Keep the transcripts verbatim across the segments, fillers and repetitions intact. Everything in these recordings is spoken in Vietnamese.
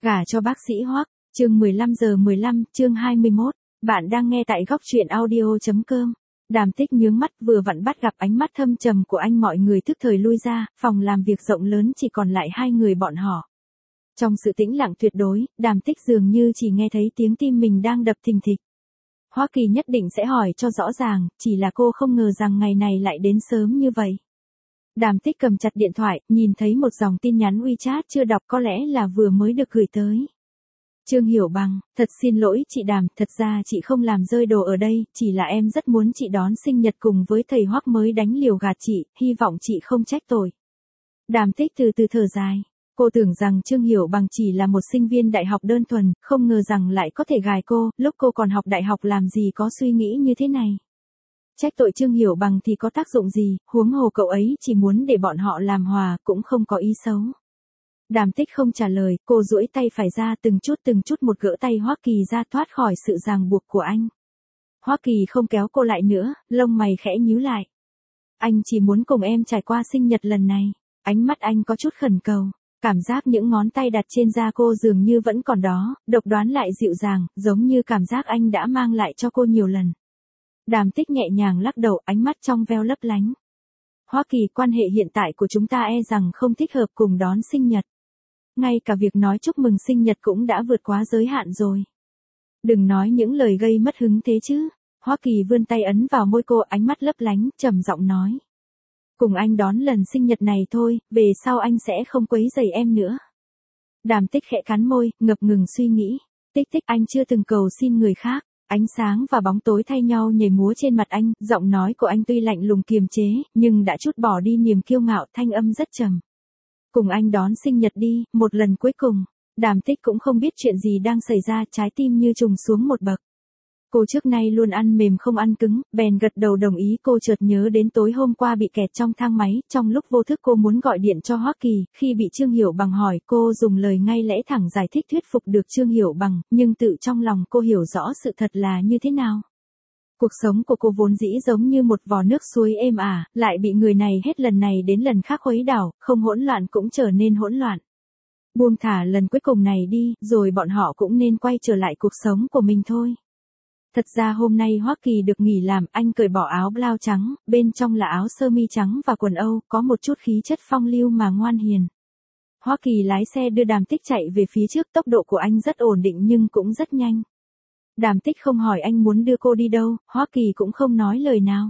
Gả cho bác sĩ Hoắc, chương mười lăm giờ mười lăm, chương hai mươi mốt. Bạn đang nghe tại góc truyện audio chấm com. Đàm Tích nhướng mắt, vừa vặn bắt gặp ánh mắt thâm trầm của anh. Mọi người tức thời lui ra, phòng làm việc rộng lớn chỉ còn lại hai người bọn họ. Trong sự tĩnh lặng tuyệt đối, Đàm Tích dường như chỉ nghe thấy tiếng tim mình đang đập thình thịch. Hoa Kỳ nhất định sẽ hỏi cho rõ ràng, chỉ là cô không ngờ rằng ngày này lại đến sớm như vậy. Đàm Tích cầm chặt điện thoại, nhìn thấy một dòng tin nhắn WeChat chưa đọc, có lẽ là vừa mới được gửi tới. Trương Hiểu Bằng, thật xin lỗi chị Đàm, thật ra chị không làm rơi đồ ở đây, chỉ là em rất muốn chị đón sinh nhật cùng với thầy Hoắc mới đánh liều gạt chị, hy vọng chị không trách tội. Đàm Tích từ từ thở dài. Cô tưởng rằng Trương Hiểu Bằng chỉ là một sinh viên đại học đơn thuần, không ngờ rằng lại có thể gài cô, lúc cô còn học đại học làm gì có suy nghĩ như thế này. Trách tội Trương Hiểu Bằng thì có tác dụng gì, huống hồ cậu ấy chỉ muốn để bọn họ làm hòa, cũng không có ý xấu. Đàm Tích không trả lời, cô duỗi tay phải ra từng chút từng chút một gỡ tay Hoa Kỳ ra thoát khỏi sự ràng buộc của anh. Hoa Kỳ không kéo cô lại nữa, lông mày khẽ nhíu lại. Anh chỉ muốn cùng em trải qua sinh nhật lần này. Ánh mắt anh có chút khẩn cầu. Cảm giác những ngón tay đặt trên da cô dường như vẫn còn đó, độc đoán lại dịu dàng, giống như cảm giác anh đã mang lại cho cô nhiều lần. Đàm Tích nhẹ nhàng lắc đầu, ánh mắt trong veo lấp lánh. Hoa Kỳ, quan hệ hiện tại của chúng ta e rằng không thích hợp cùng đón sinh nhật. Ngay cả việc nói chúc mừng sinh nhật cũng đã vượt quá giới hạn rồi. Đừng nói những lời gây mất hứng thế chứ. Hoa Kỳ vươn tay ấn vào môi cô, ánh mắt lấp lánh, trầm giọng nói. Cùng anh đón lần sinh nhật này thôi, về sau anh sẽ không quấy rầy em nữa. Đàm Tích khẽ cắn môi, ngập ngừng suy nghĩ. Tích tích, anh chưa từng cầu xin người khác. Ánh sáng và bóng tối thay nhau nhảy múa trên mặt anh, giọng nói của anh tuy lạnh lùng kiềm chế, nhưng đã chút bỏ đi niềm kiêu ngạo, thanh âm rất trầm. Cùng anh đón sinh nhật đi, một lần cuối cùng. Đàm Tích cũng không biết chuyện gì đang xảy ra, trái tim như trùng xuống một bậc. Cô trước nay luôn ăn mềm không ăn cứng, bèn gật đầu đồng ý. Cô chợt nhớ đến tối hôm qua bị kẹt trong thang máy, trong lúc vô thức cô muốn gọi điện cho Hoa Kỳ, khi bị Trương Hiểu Bằng hỏi, cô dùng lời ngay lẽ thẳng giải thích thuyết phục được Trương Hiểu Bằng, nhưng tự trong lòng cô hiểu rõ sự thật là như thế nào. Cuộc sống của cô vốn dĩ giống như một vò nước suối êm ả, lại bị người này hết lần này đến lần khác khuấy đảo, không hỗn loạn cũng trở nên hỗn loạn. Buông thả lần cuối cùng này đi, rồi bọn họ cũng nên quay trở lại cuộc sống của mình thôi. Thật ra hôm nay Hoa Kỳ được nghỉ làm, anh cởi bỏ áo blau trắng, bên trong là áo sơ mi trắng và quần Âu, có một chút khí chất phong lưu mà ngoan hiền. Hoa Kỳ lái xe đưa Đàm Tích chạy về phía trước, tốc độ của anh rất ổn định nhưng cũng rất nhanh. Đàm Tích không hỏi anh muốn đưa cô đi đâu, Hoa Kỳ cũng không nói lời nào.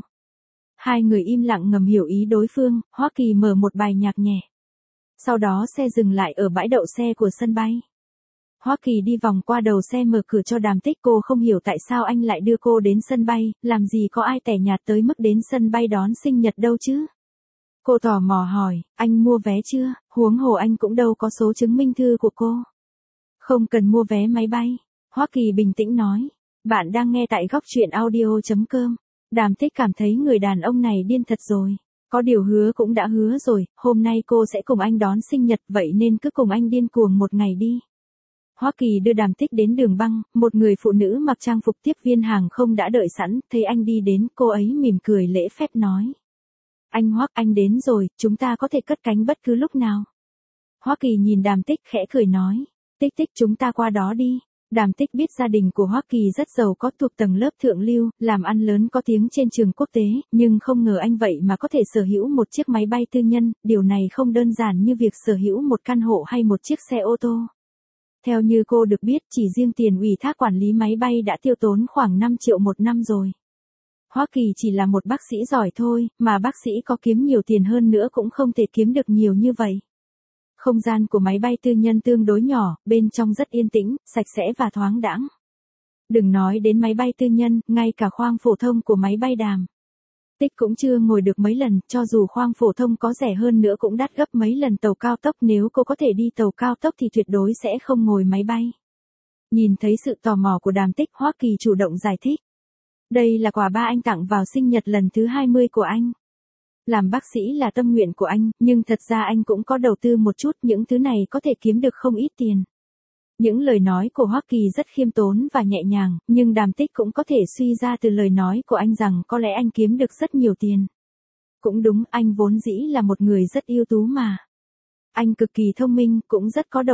Hai người im lặng ngầm hiểu ý đối phương, Hoa Kỳ mở một bài nhạc nhẹ. Sau đó xe dừng lại ở bãi đậu xe của sân bay. Hoa Kỳ đi vòng qua đầu xe mở cửa cho Đàm Tích, cô không hiểu tại sao anh lại đưa cô đến sân bay, làm gì có ai tẻ nhạt tới mức đến sân bay đón sinh nhật đâu chứ. Cô tò mò hỏi, anh mua vé chưa, huống hồ anh cũng đâu có số chứng minh thư của cô. Không cần mua vé máy bay. Hoa Kỳ bình tĩnh nói, bạn đang nghe tại góc truyện audio chấm com. Đàm Tích cảm thấy người đàn ông này điên thật rồi. Có điều hứa cũng đã hứa rồi, hôm nay cô sẽ cùng anh đón sinh nhật, vậy nên cứ cùng anh điên cuồng một ngày đi. Hoa Kỳ đưa Đàm Tích đến đường băng, một người phụ nữ mặc trang phục tiếp viên hàng không đã đợi sẵn, thấy anh đi đến, cô ấy mỉm cười lễ phép nói. Anh Hoắc, anh đến rồi, chúng ta có thể cất cánh bất cứ lúc nào. Hoa Kỳ nhìn Đàm Tích khẽ cười nói, Tích tích, chúng ta qua đó đi. Đàm Tích biết gia đình của Hoa Kỳ rất giàu có, thuộc tầng lớp thượng lưu, làm ăn lớn có tiếng trên trường quốc tế, nhưng không ngờ anh vậy mà có thể sở hữu một chiếc máy bay tư nhân, điều này không đơn giản như việc sở hữu một căn hộ hay một chiếc xe ô tô. Theo như cô được biết, chỉ riêng tiền ủy thác quản lý máy bay đã tiêu tốn khoảng năm triệu một năm rồi. Hoa Kỳ chỉ là một bác sĩ giỏi thôi, mà bác sĩ có kiếm nhiều tiền hơn nữa cũng không thể kiếm được nhiều như vậy. Không gian của máy bay tư nhân tương đối nhỏ, bên trong rất yên tĩnh, sạch sẽ và thoáng đãng. Đừng nói đến máy bay tư nhân, ngay cả khoang phổ thông của máy bay Đàm Tích cũng chưa ngồi được mấy lần, cho dù khoang phổ thông có rẻ hơn nữa cũng đắt gấp mấy lần tàu cao tốc, nếu cô có thể đi tàu cao tốc thì tuyệt đối sẽ không ngồi máy bay. Nhìn thấy sự tò mò của Đàm Tích, Hoa Kỳ chủ động giải thích. Đây là quà ba anh tặng vào sinh nhật lần thứ hai mươi của anh. Làm bác sĩ là tâm nguyện của anh, nhưng thật ra anh cũng có đầu tư một chút, những thứ này có thể kiếm được không ít tiền. Những lời nói của Hoa Kỳ rất khiêm tốn và nhẹ nhàng, nhưng Đàm Tích cũng có thể suy ra từ lời nói của anh rằng có lẽ anh kiếm được rất nhiều tiền. Cũng đúng, anh vốn dĩ là một người rất ưu tú mà. Anh cực kỳ thông minh, cũng rất có đầu óc.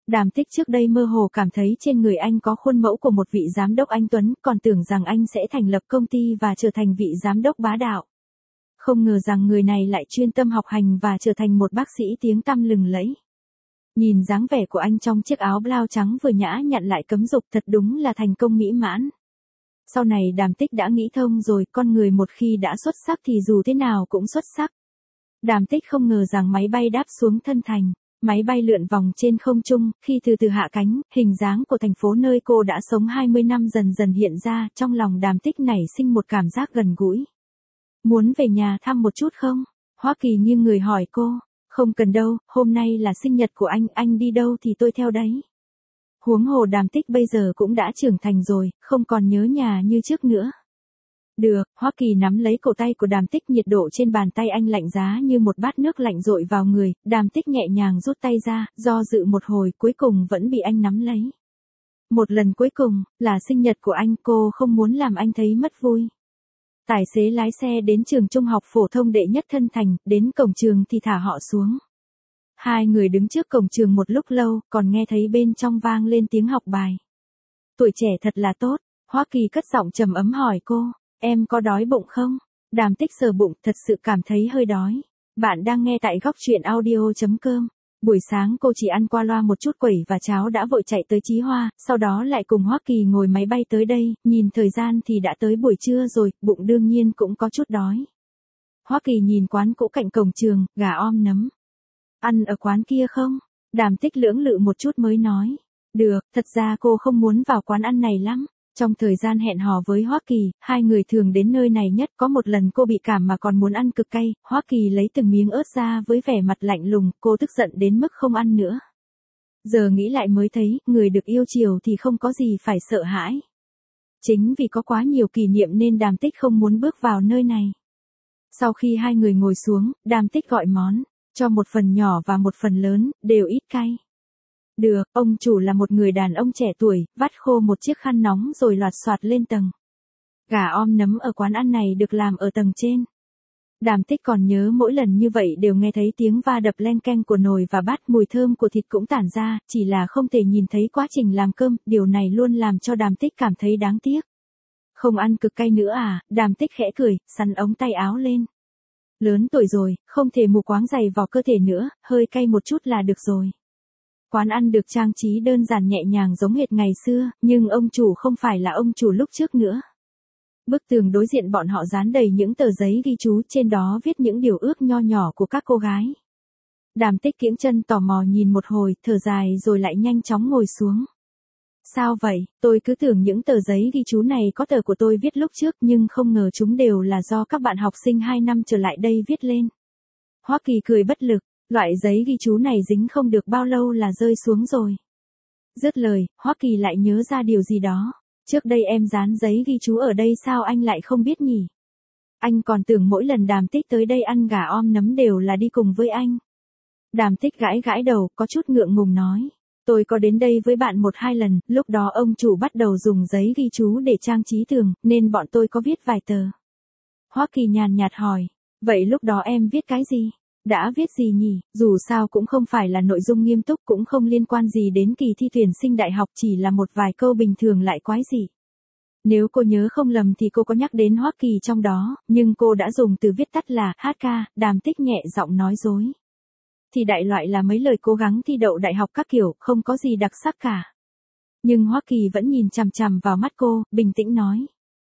Đàm Tích trước đây mơ hồ cảm thấy trên người anh có khuôn mẫu của một vị giám đốc anh Tuấn, còn tưởng rằng anh sẽ thành lập công ty và trở thành vị giám đốc bá đạo. Không ngờ rằng người này lại chuyên tâm học hành và trở thành một bác sĩ tiếng tăm lừng lẫy. Nhìn dáng vẻ của anh trong chiếc áo blau trắng vừa nhã nhặn lại cấm dục, thật đúng là thành công mỹ mãn. Sau này Đàm Tích đã nghĩ thông rồi, con người một khi đã xuất sắc thì dù thế nào cũng xuất sắc. Đàm Tích không ngờ rằng máy bay đáp xuống Thân Thành. Máy bay lượn vòng trên không trung, khi từ từ hạ cánh, hình dáng của thành phố nơi cô đã sống hai mươi năm dần dần hiện ra, trong lòng Đàm Tích nảy sinh một cảm giác gần gũi. Muốn về nhà thăm một chút không? Hoa Kỳ nghiêng người hỏi cô. Không cần đâu, hôm nay là sinh nhật của anh, anh đi đâu thì tôi theo đấy. Huống hồ Đàm Tích bây giờ cũng đã trưởng thành rồi, không còn nhớ nhà như trước nữa. Được, Hoa Kỳ nắm lấy cổ tay của Đàm Tích, nhiệt độ trên bàn tay anh lạnh giá như một bát nước lạnh dội vào người, Đàm Tích nhẹ nhàng rút tay ra, do dự một hồi cuối cùng vẫn bị anh nắm lấy. Một lần cuối cùng, là sinh nhật của anh, cô không muốn làm anh thấy mất vui. Tài xế lái xe đến trường trung học phổ thông đệ nhất Thân Thành, đến cổng trường thì thả họ xuống. Hai người đứng trước cổng trường một lúc lâu, còn nghe thấy bên trong vang lên tiếng học bài. Tuổi trẻ thật là tốt, Hoa Kỳ cất giọng trầm ấm hỏi cô. Em có đói bụng không? Đàm Tích sờ bụng, thật sự cảm thấy hơi đói. Bạn đang nghe tại góc truyện audio chấm com. Buổi sáng cô chỉ ăn qua loa một chút quẩy và cháo đã vội chạy tới Chí Hoa, sau đó lại cùng Hoa Kỳ ngồi máy bay tới đây, nhìn thời gian thì đã tới buổi trưa rồi, bụng đương nhiên cũng có chút đói. Hoa Kỳ nhìn quán cũ cạnh cổng trường, gà om nấm. Ăn ở quán kia không? Đàm Tích lưỡng lự một chút mới nói. Được, thật ra cô không muốn vào quán ăn này lắm. Trong thời gian hẹn hò với Hoa Kỳ, hai người thường đến nơi này nhất, có một lần cô bị cảm mà còn muốn ăn cực cay, Hoa Kỳ lấy từng miếng ớt ra với vẻ mặt lạnh lùng, cô tức giận đến mức không ăn nữa. Giờ nghĩ lại mới thấy, người được yêu chiều thì không có gì phải sợ hãi. Chính vì có quá nhiều kỷ niệm nên Đàm Tích không muốn bước vào nơi này. Sau khi hai người ngồi xuống, Đàm Tích gọi món, cho một phần nhỏ và một phần lớn, đều ít cay. Được, ông chủ là một người đàn ông trẻ tuổi, vắt khô một chiếc khăn nóng rồi loạt soạt lên tầng. Gà om nấm ở quán ăn này được làm ở tầng trên. Đàm Tích còn nhớ mỗi lần như vậy đều nghe thấy tiếng va đập len keng của nồi và bát, mùi thơm của thịt cũng tản ra, chỉ là không thể nhìn thấy quá trình làm cơm, điều này luôn làm cho Đàm Tích cảm thấy đáng tiếc. Không ăn cực cay nữa à? Đàm Tích khẽ cười, sắn ống tay áo lên. Lớn tuổi rồi, không thể mù quáng dày vào cơ thể nữa, hơi cay một chút là được rồi. Quán ăn được trang trí đơn giản nhẹ nhàng giống hệt ngày xưa, nhưng ông chủ không phải là ông chủ lúc trước nữa. Bức tường đối diện bọn họ dán đầy những tờ giấy ghi chú, trên đó viết những điều ước nho nhỏ của các cô gái. Đàm Tích kiễng chân tò mò nhìn một hồi, thở dài rồi lại nhanh chóng ngồi xuống. Sao vậy, tôi cứ tưởng những tờ giấy ghi chú này có tờ của tôi viết lúc trước, nhưng không ngờ chúng đều là do các bạn học sinh hai năm trở lại đây viết lên. Hoa Kỳ cười bất lực. Loại giấy ghi chú này dính không được bao lâu là rơi xuống rồi. Dứt lời, Hoa Kỳ lại nhớ ra điều gì đó. Trước đây em dán giấy ghi chú ở đây sao anh lại không biết nhỉ? Anh còn tưởng mỗi lần Đàm Tích tới đây ăn gà om nấm đều là đi cùng với anh. Đàm Tích gãi gãi đầu, có chút ngượng ngùng nói. Tôi có đến đây với bạn một hai lần, lúc đó ông chủ bắt đầu dùng giấy ghi chú để trang trí tường, nên bọn tôi có viết vài tờ. Hoa Kỳ nhàn nhạt hỏi. Vậy lúc đó em viết cái gì? Đã viết gì nhỉ, dù sao cũng không phải là nội dung nghiêm túc, cũng không liên quan gì đến kỳ thi tuyển sinh đại học, chỉ là một vài câu bình thường lại quái dị. Nếu cô nhớ không lầm thì cô có nhắc đến Hoa Kỳ trong đó, nhưng cô đã dùng từ viết tắt là hát ca, Đàm Tích nhẹ giọng nói dối. Thì đại loại là mấy lời cố gắng thi đậu đại học các kiểu, không có gì đặc sắc cả. Nhưng Hoa Kỳ vẫn nhìn chằm chằm vào mắt cô, bình tĩnh nói.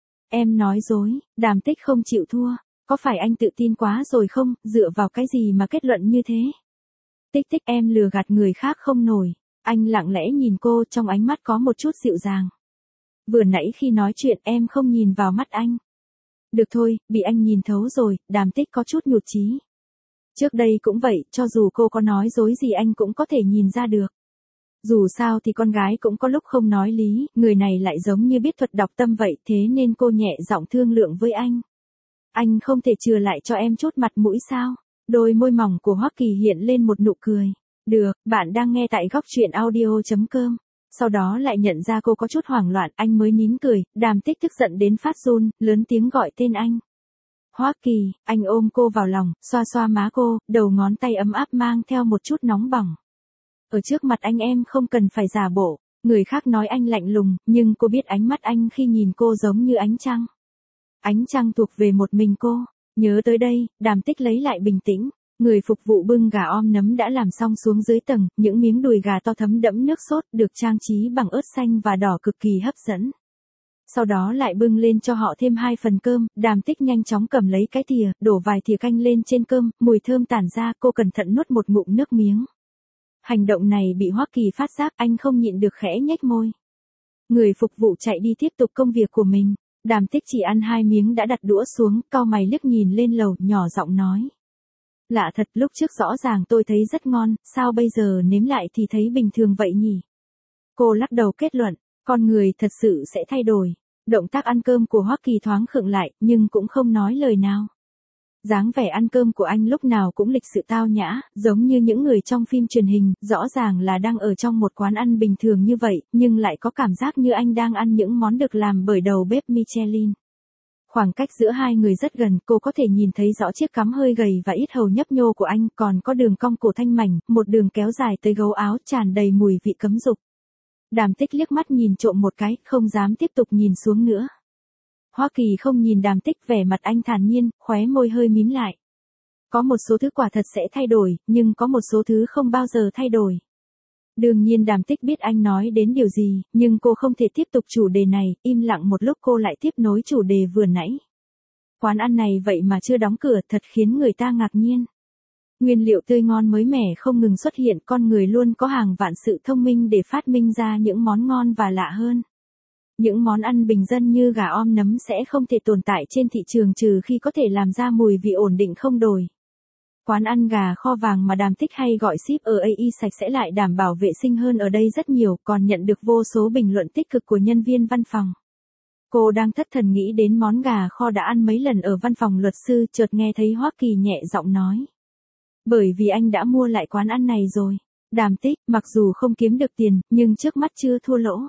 Em nói dối, Đàm Tích không chịu thua. Có phải anh tự tin quá rồi không, dựa vào cái gì mà kết luận như thế? Tích tích, em lừa gạt người khác không nổi. Anh lặng lẽ nhìn cô, trong ánh mắt có một chút dịu dàng. Vừa nãy khi nói chuyện em không nhìn vào mắt anh. Được thôi, bị anh nhìn thấu rồi, Đàm Tích có chút nhụt chí. Trước đây cũng vậy, cho dù cô có nói dối gì anh cũng có thể nhìn ra được. Dù sao thì con gái cũng có lúc không nói lý, người này lại giống như biết thuật đọc tâm vậy, thế nên cô nhẹ giọng thương lượng với anh. Anh không thể chừa lại cho em chút mặt mũi sao? Đôi môi mỏng của Hoa Kỳ hiện lên một nụ cười. Được, bạn đang nghe tại góc truyện audio chấm com. Sau đó lại nhận ra cô có chút hoảng loạn, anh mới nín cười, Đàm Tích tức giận đến phát run, lớn tiếng gọi tên anh. Hoa Kỳ, anh ôm cô vào lòng, xoa xoa má cô, đầu ngón tay ấm áp mang theo một chút nóng bỏng. Ở trước mặt anh em không cần phải giả bộ, người khác nói anh lạnh lùng, nhưng cô biết ánh mắt anh khi nhìn cô giống như ánh trăng. Ánh trăng thuộc về một mình cô. Nhớ tới đây, Đàm Tích lấy lại bình tĩnh. Người phục vụ bưng gà om nấm đã làm xong xuống dưới tầng, những miếng đùi gà to thấm đẫm nước sốt được trang trí bằng ớt xanh và đỏ cực kỳ hấp dẫn. Sau đó lại bưng lên cho họ thêm hai phần cơm, Đàm Tích nhanh chóng cầm lấy cái thìa, đổ vài thìa canh lên trên cơm, mùi thơm tản ra, cô cẩn thận nuốt một ngụm nước miếng. Hành động này bị Hoắc Kỳ phát giác, anh không nhịn được khẽ nhếch môi. Người phục vụ chạy đi tiếp tục công việc của mình, Đàm Tích chỉ ăn hai miếng đã đặt đũa xuống, cau mày liếc nhìn lên lầu, nhỏ giọng nói. Lạ thật, lúc trước rõ ràng tôi thấy rất ngon, sao bây giờ nếm lại thì thấy bình thường vậy nhỉ? Cô lắc đầu kết luận, con người thật sự sẽ thay đổi. Động tác ăn cơm của Hoắc Kỳ thoáng khựng lại, nhưng cũng không nói lời nào. Dáng vẻ ăn cơm của anh lúc nào cũng lịch sự tao nhã, giống như những người trong phim truyền hình, rõ ràng là đang ở trong một quán ăn bình thường như vậy, nhưng lại có cảm giác như anh đang ăn những món được làm bởi đầu bếp Michelin. Khoảng cách giữa hai người rất gần, cô có thể nhìn thấy rõ chiếc cằm hơi gầy và ít hầu nhấp nhô của anh, còn có đường cong cổ thanh mảnh, một đường kéo dài tới gấu áo tràn đầy mùi vị cấm dục. Đàm Tích liếc mắt nhìn trộm một cái, không dám tiếp tục nhìn xuống nữa. Hoa Kỳ không nhìn Đàm Tích, vẻ mặt anh thản nhiên, khóe môi hơi mím lại. Có một số thứ quả thật sẽ thay đổi, nhưng có một số thứ không bao giờ thay đổi. Đương nhiên Đàm Tích biết anh nói đến điều gì, nhưng cô không thể tiếp tục chủ đề này, im lặng một lúc cô lại tiếp nối chủ đề vừa nãy. Quán ăn này vậy mà chưa đóng cửa, thật khiến người ta ngạc nhiên. Nguyên liệu tươi ngon mới mẻ không ngừng xuất hiện, con người luôn có hàng vạn sự thông minh để phát minh ra những món ngon và lạ hơn. Những món ăn bình dân như gà om nấm sẽ không thể tồn tại trên thị trường trừ khi có thể làm ra mùi vị ổn định không đổi. Quán ăn gà kho vàng mà Đàm Tích hay gọi ship ở a i sạch sẽ lại đảm bảo vệ sinh hơn ở đây rất nhiều, còn nhận được vô số bình luận tích cực của nhân viên văn phòng. Cô đang thất thần nghĩ đến món gà kho đã ăn mấy lần ở văn phòng luật sư, chợt nghe thấy Hoắc Kỳ nhẹ giọng nói. Bởi vì anh đã mua lại quán ăn này rồi. Đàm Tích, mặc dù không kiếm được tiền, nhưng trước mắt chưa thua lỗ.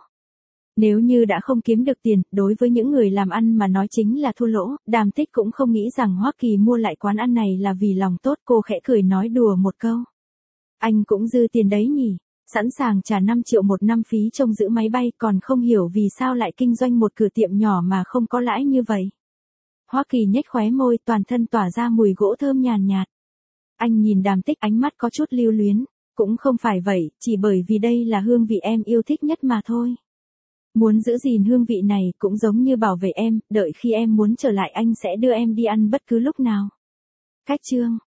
Nếu như đã không kiếm được tiền, đối với những người làm ăn mà nói chính là thua lỗ, Đàm Tích cũng không nghĩ rằng Hoắc Kỳ mua lại quán ăn này là vì lòng tốt, cô khẽ cười nói đùa một câu. Anh cũng dư tiền đấy nhỉ, sẵn sàng trả năm triệu một năm phí trông giữ máy bay, còn không hiểu vì sao lại kinh doanh một cửa tiệm nhỏ mà không có lãi như vậy. Hoắc Kỳ nhếch khóe môi, toàn thân tỏa ra mùi gỗ thơm nhàn nhạt. Anh nhìn Đàm Tích, ánh mắt có chút lưu luyến, cũng không phải vậy, chỉ bởi vì đây là hương vị em yêu thích nhất mà thôi. Muốn giữ gìn hương vị này cũng giống như bảo vệ em, đợi khi em muốn trở lại anh sẽ đưa em đi ăn bất cứ lúc nào. Cách chương